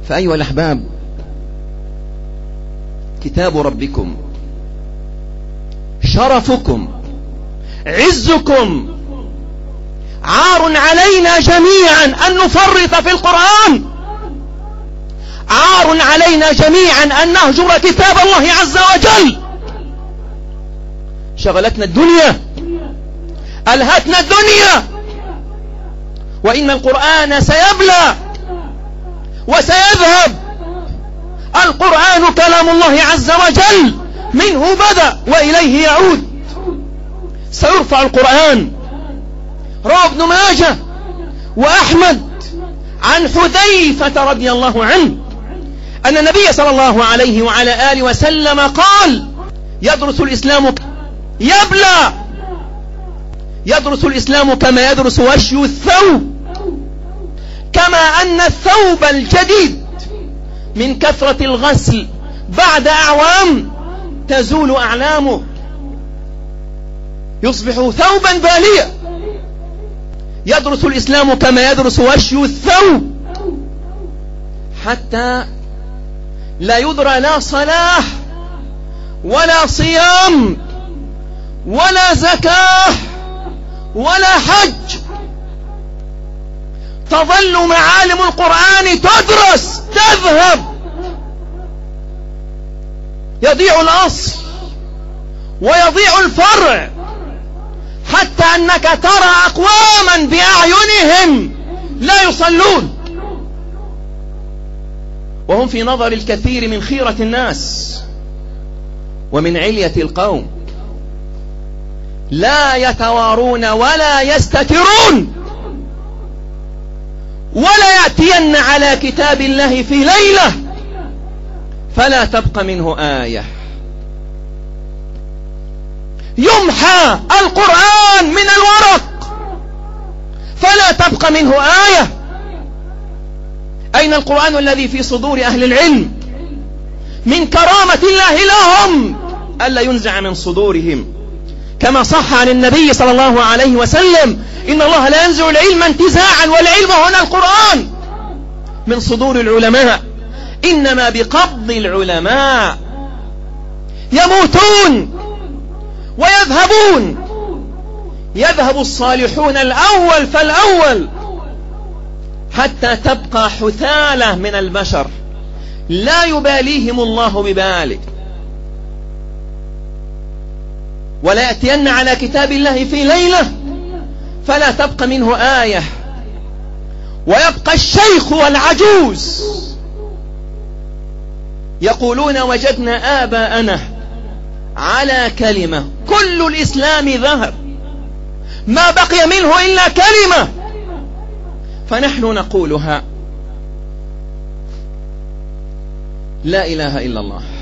فأيها الأحباب، كتاب ربكم شرفكم عزكم، عار علينا جميعا أن نفرط في القرآن، عار علينا جميعا أن نهجر كتاب الله عز وجل. شغلتنا الدنيا، ألهتنا الدنيا، وإن القرآن سيبلى وسيذهب. القرآن كلام الله عز وجل، منه بدأ وإليه يعود. سيرفع القرآن. روى ابن ماجه وأحمد عن حذيفة رضي الله عنه أن النبي صلى الله عليه وعلى آله وسلم قال: يدرس الإسلام يبلى، يدرس الإسلام كما يدرس وشي الثوب، كما أن الثوب الجديد من كثرة الغسل بعد أعوام تزول أعلامه، يصبح ثوبا باليا. يدرس الإسلام كما يدرس وشي الثوب، حتى لا يدرى لا صلاة ولا صيام ولا زكاة ولا حج. تظل معالم القرآن تدرس تذهب، يضيع الأصل ويضيع الفرع، حتى أنك ترى أقواما بأعينهم لا يصلون وهم في نظر الكثير من خيرة الناس ومن علية القوم، لا يتوارون ولا يستترون، ولا يأتين على كتاب الله في ليلة فلا تبقى منه آية. يمحى القرآن من الورق فلا تبقى منه آية. أين القرآن الذي في صدور أهل العلم من كرامة الله لهم ألا ينزع من صدورهم؟ كما صح عن النبي صلى الله عليه وسلم: إن الله لا ينزع العلم انتزاعا، والعلم هنا القرآن، من صدور العلماء، إنما بقبض العلماء. يموتون ويذهبون، يذهب الصالحون الأول فالأول، حتى تبقى حثالة من البشر لا يباليهم الله ببالك. ولا يأتين على كتاب الله في ليلة فلا تبقى منه آية. ويبقى الشيخ والعجوز يقولون: وجدنا آباءنا على كلمة، كل الإسلام ذهب، ما بقي منه إلا كلمة، فنحن نقولها: لا إله إلا الله.